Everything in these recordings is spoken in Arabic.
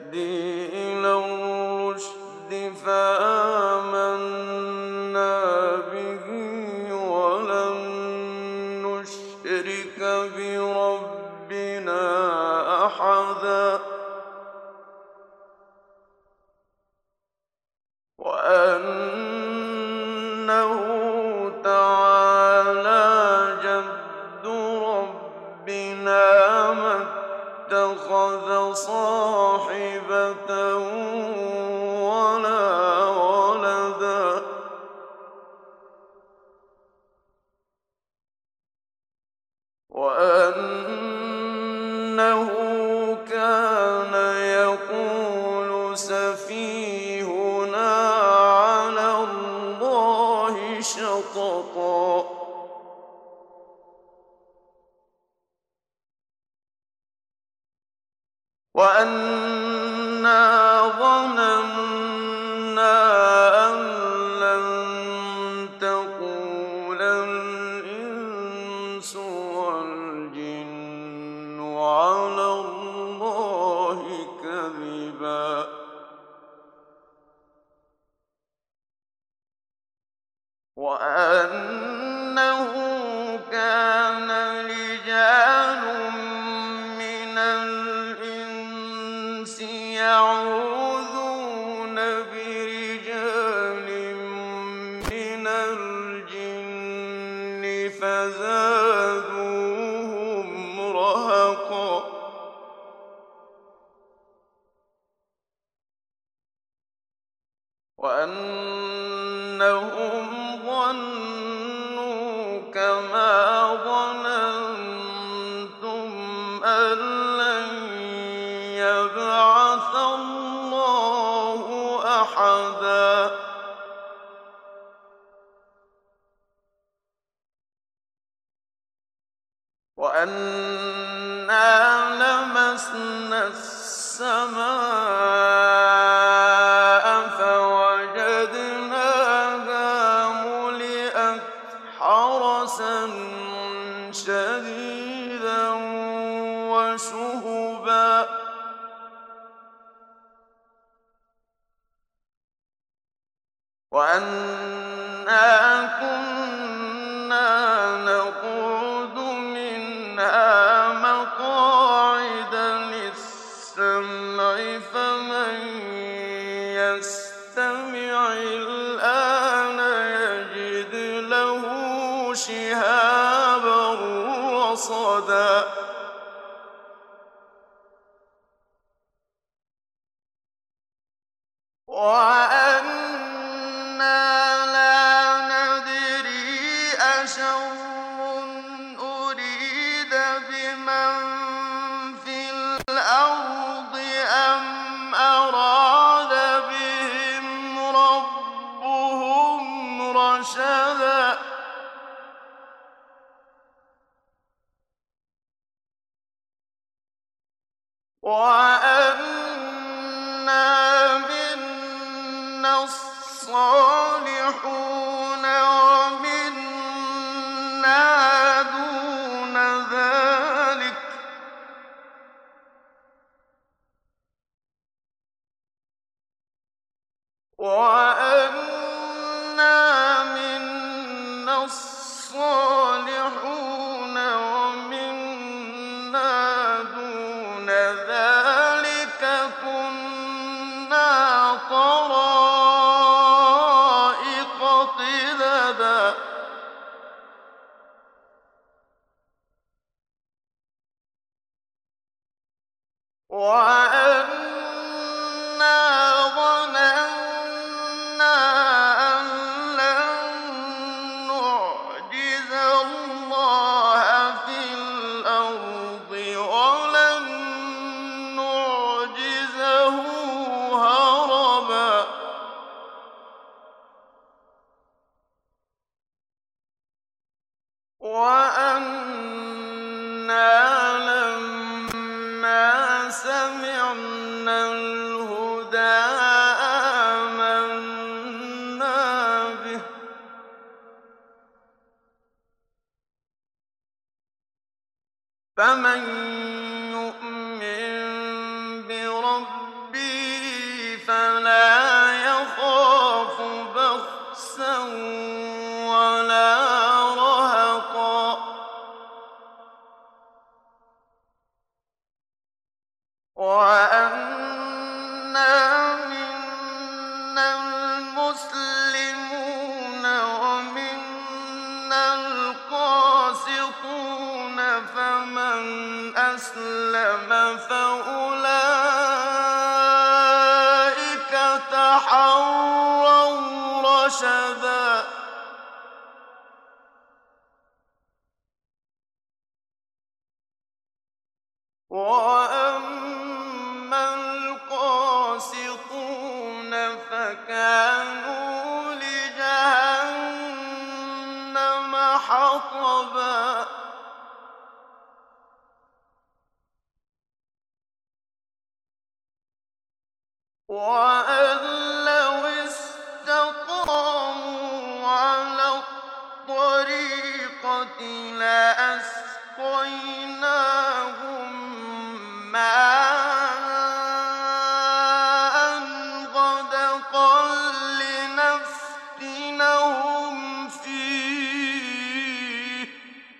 يهدي إلى الرشد فآمنا به ولن نشرك بربنا أحدا وأنه تعالى جد ربنا ما اتخذ صاحبة ولا ولدا وأنه كان يقول سفيهنا على الله شططا وأنا ظننا أن لن تقول الإنس والجن على الله كذبا وأنه كان رجال من الإنس يعوذون برجال من الجن فزادوهم رهقا وأنهم ظنوا كما ظننتم أن لن يبعث الله أحدا وأنا لمسنا السماء فوجدناها ملئت حرسا شديدا وشهبا وأنا كنا نقعد منها مقاعد للسمع فمن يستمع الآن يجد له شهابا رصدا وأنا لا ندري أشر أريد بمن في الأرض أم أراد بهم ربهم رشدا وأنا منا الصالحون ومنا دون ذلك وأنا منا الصالحون ومنا دون ذلك كنا طرائق قددا وأنا ظننا أن لن نعجز الله في الأرض ولن نعجزه هربا وأنا لما سمعنا الهدى آمنا به فمن يؤمن بربه وَأَمَّا الْقَاسِطُونَ فَكَانُوا لِجَهَنَّمَ حَطَبًا وَأَن لَّوْ اسْتَقَامُوا عَلَى الطَّرِيقَةِ لَأَسْقَيْنَاهُم مَّاءً غَدَقًا لِّنَفْتِنَهُمْ فِيهِ ۚ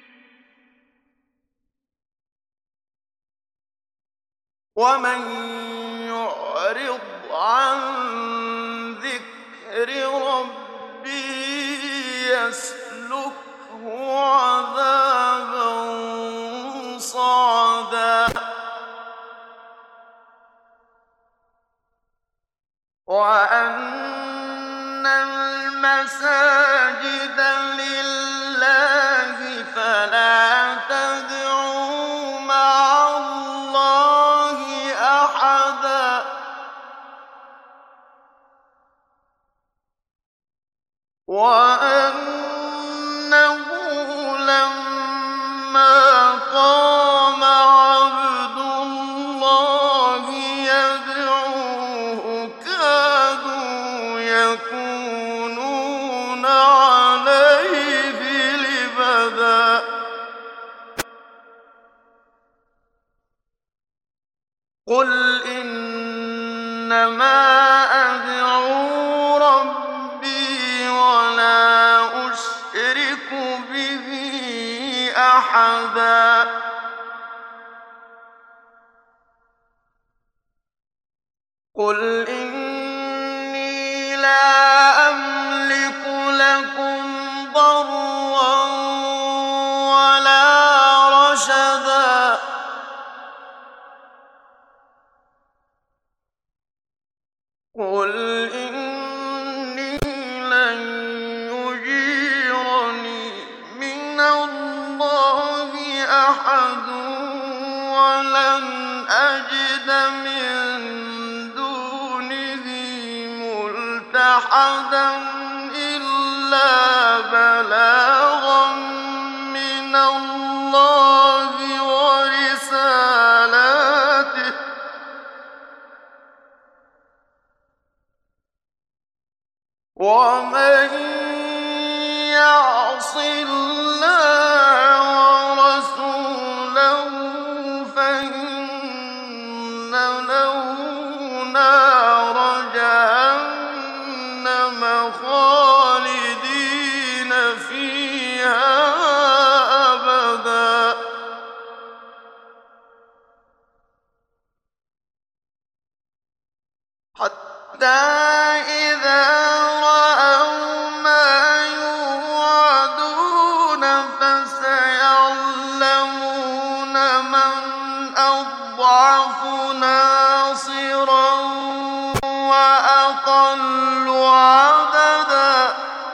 وَمَن يُعْرِضْ عَن ذِكْرِ رَبِّهِ يَسْلُكْهُ عَذَابًا صَعَدًا وَأَنَّ الْمَسَاجِدَ لِلَّهِ فَلَا تَدْعُوا مَعَ اللَّهِ أَحَدًا وَأَنَّهُ لَمَّا قَامَ عَبْدُ اللَّهِ يَدْعُوهُ كَادُوا يَكُونُونَ عَلَيْهِ لِبَدًا قُلْ إِنَّمَا أَدْعُو رَبِّي وَلَا أُشْرِكُ بِهِ أَحَدًا قُلْ إِنِّي لَا أَمْلِكُ لَكُمْ ضَرًّا وَلَا رَشَدًا قُلْ إِنِّي لَن يُجِيرَنِي مِنَ اللَّهِ أَحَدٌ وَلَنْ أَجِدَ مِن دُونِهِ مُلْتَحَدًا إِلَّا بَلَاغًا مِّنَ اللَّهِ وَرِسَالَاتِهِ ۚ وَمَن يَعْصِ اللَّهَ وَرَسُولَهُ فَإِنَّ لَهُ نَارَ جَهَنَّمَ خَالِدِينَ فِيهَا أَبَدًا حَتَّىٰ إِذَا رَأَوْا مَا يُوعَدُونَ فَسَيَعْلَمُونَ مَنْ أَضْعَفُ نَاصِرًا وَأَقَلُّ عَدَدًا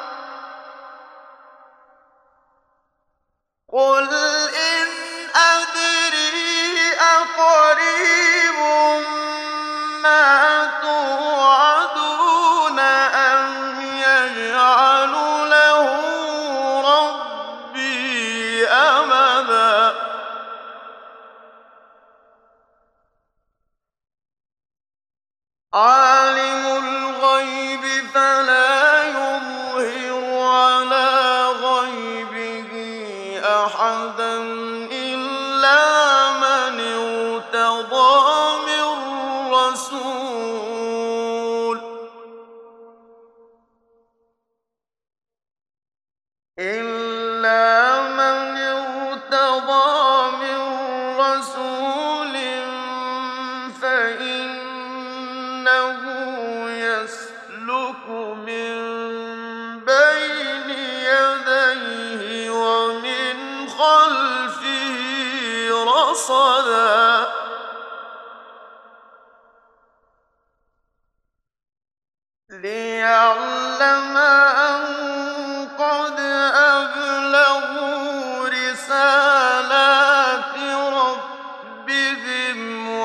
قُلْ إِنْ أَدْرِي أَقَرِيبٌ مَّا تُوعَدُونَ أَمْ يَجْعَلُ لَهُ رَبِّي أَمَدًا عَالِمُ الْغَيْبِ فَلَا يُظْهِرُ عَلَىٰ غَيْبِهِ أَحَدًا إِلَّا مَنِ ارْتَضَىٰ مِن رَّسُولٍ فَإِنَّهُ يَسْلُكُ مِن بَيْنِ يَدَيْهِ وَمِنْ خَلْفِهِ رَصَدًا لِّيَعْلَمَ أَن رسالات ربهم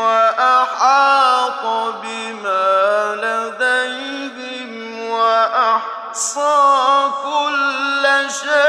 وأحاط بما لديهم وأحصى كل شيء